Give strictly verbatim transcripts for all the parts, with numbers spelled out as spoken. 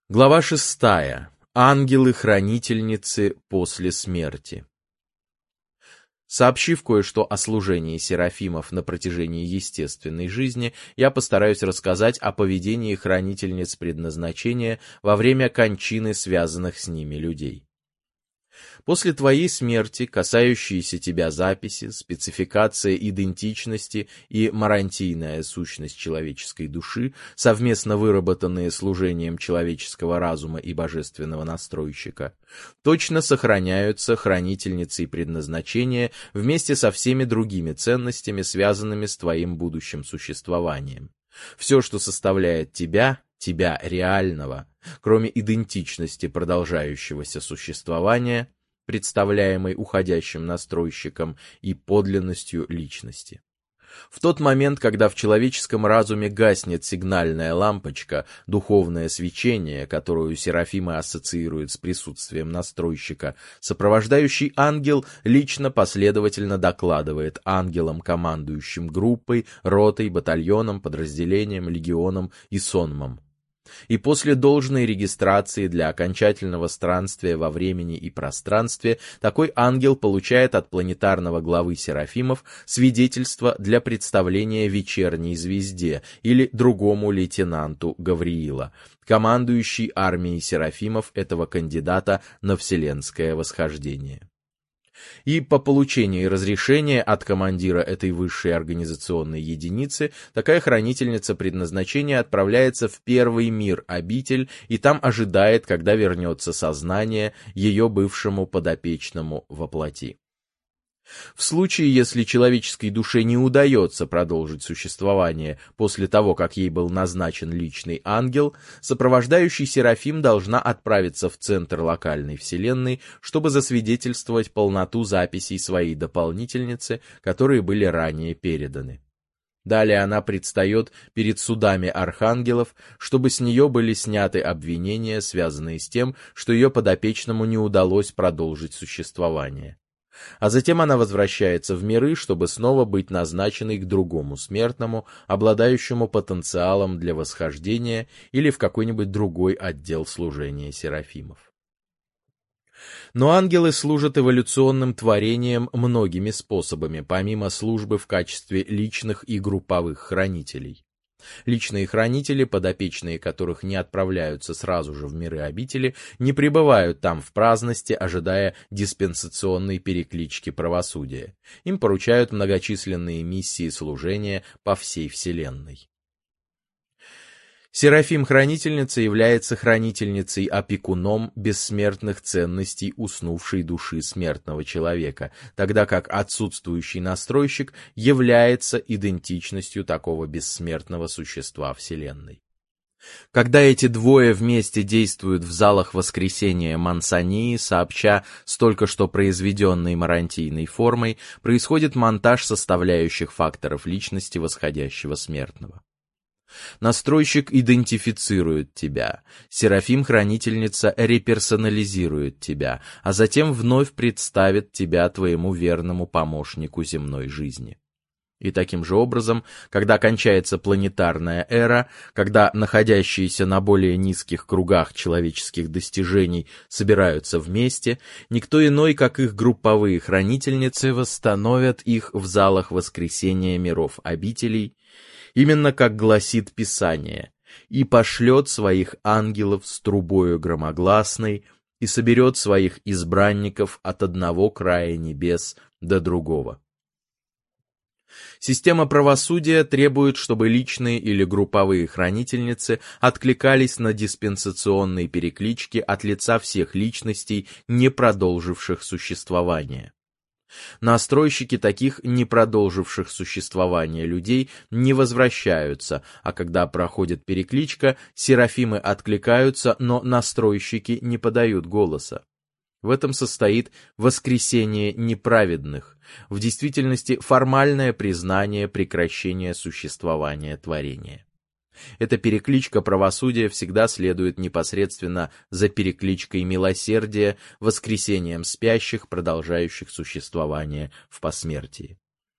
Глава шестая. Ангелы-хранительницы после смерти. Сообщив кое-что о служении серафимов на протяжении естественной жизни, я постараюсь рассказать о поведении хранительниц предназначения во время кончины связанных с ними людей. После твоей смерти касающиеся тебя записи, спецификация идентичности и марантийная сущность человеческой души, совместно выработанные служением человеческого разума и божественного настройщика, точно сохраняются хранительницей предназначения вместе со всеми другими ценностями, связанными с твоим будущим существованием. Все, что составляет тебя, тебя реального, кроме идентичности продолжающегося существования, представляемой уходящим настройщиком, и подлинностью личности. В тот момент, когда в человеческом разуме гаснет сигнальная лампочка, духовное свечение, которую серафимы ассоциируют с присутствием настройщика, сопровождающий ангел лично последовательно докладывает ангелам, командующим группой, ротой, батальоном, подразделением, легионом и сонмом. И после должной регистрации для окончательного странствия во времени и пространстве такой ангел получает от планетарного главы серафимов свидетельство для представления вечерней звезде или другому лейтенанту Гавриила, командующий армией серафимов этого кандидата на вселенское восхождение. И по получении разрешения от командира этой высшей организационной единицы такая хранительница предназначения отправляется в первый мир обитель и там ожидает, когда вернется сознание ее бывшему подопечному во плоти. В случае, если человеческой душе не удается продолжить существование после того, как ей был назначен личный ангел, сопровождающий серафим должна отправиться в центр локальной вселенной, чтобы засвидетельствовать полноту записей своей дополнительницы, которые были ранее переданы. Далее она предстает перед судами архангелов, чтобы с нее были сняты обвинения, связанные с тем, что ее подопечному не удалось продолжить существование. А затем она возвращается в миры, чтобы снова быть назначенной к другому смертному, обладающему потенциалом для восхождения или в какой-нибудь другой отдел служения серафимов. Но ангелы служат эволюционным творениям многими способами, помимо службы в качестве личных и групповых хранителей. Личные хранители, подопечные которых не отправляются сразу же в миры обители, не пребывают там в праздности, ожидая диспенсационной переклички правосудия. Им поручают многочисленные миссии служения по всей вселенной. Серафим-хранительница является хранительницей-опекуном бессмертных ценностей уснувшей души смертного человека, тогда как отсутствующий настройщик является идентичностью такого бессмертного существа Вселенной. Когда эти двое вместе действуют в залах воскресения Мансании, сообща с только что произведенной марантийной формой, происходит монтаж составляющих факторов личности восходящего смертного. Настройщик идентифицирует тебя, серафим-хранительница реперсонализирует тебя, а затем вновь представит тебя твоему верному помощнику земной жизни. И таким же образом, когда кончается планетарная эра, когда находящиеся на более низких кругах человеческих достижений собираются вместе, никто иной, как их групповые хранительницы, восстановят их в залах воскресения миров обителей, именно как гласит Писание, «И пошлет своих ангелов с трубою громогласной, и соберет своих избранников от одного края небес до другого». Система правосудия требует, чтобы личные или групповые хранительницы откликались на диспенсационные переклички от лица всех личностей, не продолживших существование. Настройщики таких не продолживших существование людей не возвращаются, а когда проходит перекличка, серафимы откликаются, но настройщики не подают голоса. В этом состоит воскресение неправедных, в действительности формальное признание прекращения существования творения. Эта перекличка правосудия всегда следует непосредственно за перекличкой милосердия, воскресением спящих, продолжающих существование в посмертии.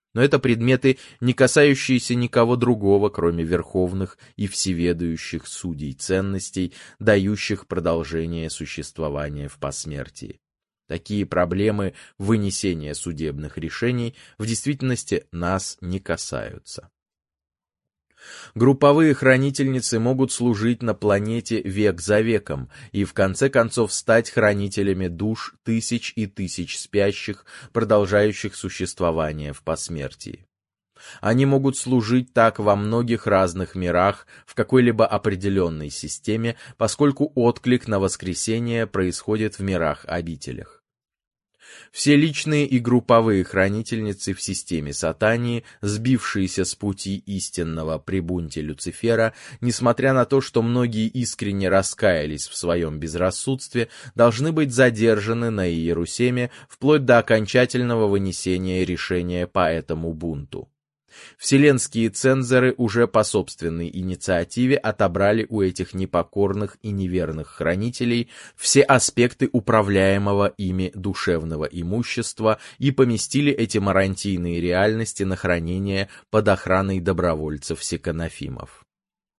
Но это предметы, не касающиеся никого другого, кроме верховных и всеведающих судей ценностей, дающих продолжение существования в посмертии. Такие проблемы вынесения судебных решений в действительности нас не касаются. Групповые хранительницы могут служить на планете век за веком и в конце концов стать хранителями душ тысяч и тысяч спящих, продолжающих существование в посмертии. Они могут служить так во многих разных мирах в какой-либо определенной системе, поскольку отклик на воскресение происходит в мирах-обителях. Все личные и групповые хранительницы в системе Сатании, сбившиеся с пути истинного при бунте Люцифера, несмотря на то, что многие искренне раскаялись в своем безрассудстве, должны быть задержаны на Иерусалиме вплоть до окончательного вынесения решения по этому бунту. Вселенские цензоры уже по собственной инициативе отобрали у этих непокорных и неверных хранителей все аспекты управляемого ими душевного имущества и поместили эти марантийные реальности на хранение под охраной добровольцев-секонофимов.